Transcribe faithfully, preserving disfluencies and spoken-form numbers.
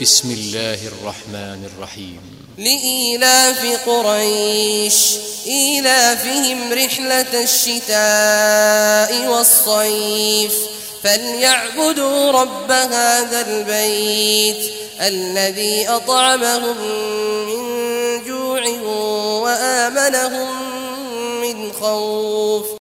بسم الله الرحمن الرحيم. لإيلاف قريش إيلافهم رحلة الشتاء والصيف فليعبدوا رب هذا البيت الذي أطعمهم من جوع وآمنهم من خوف.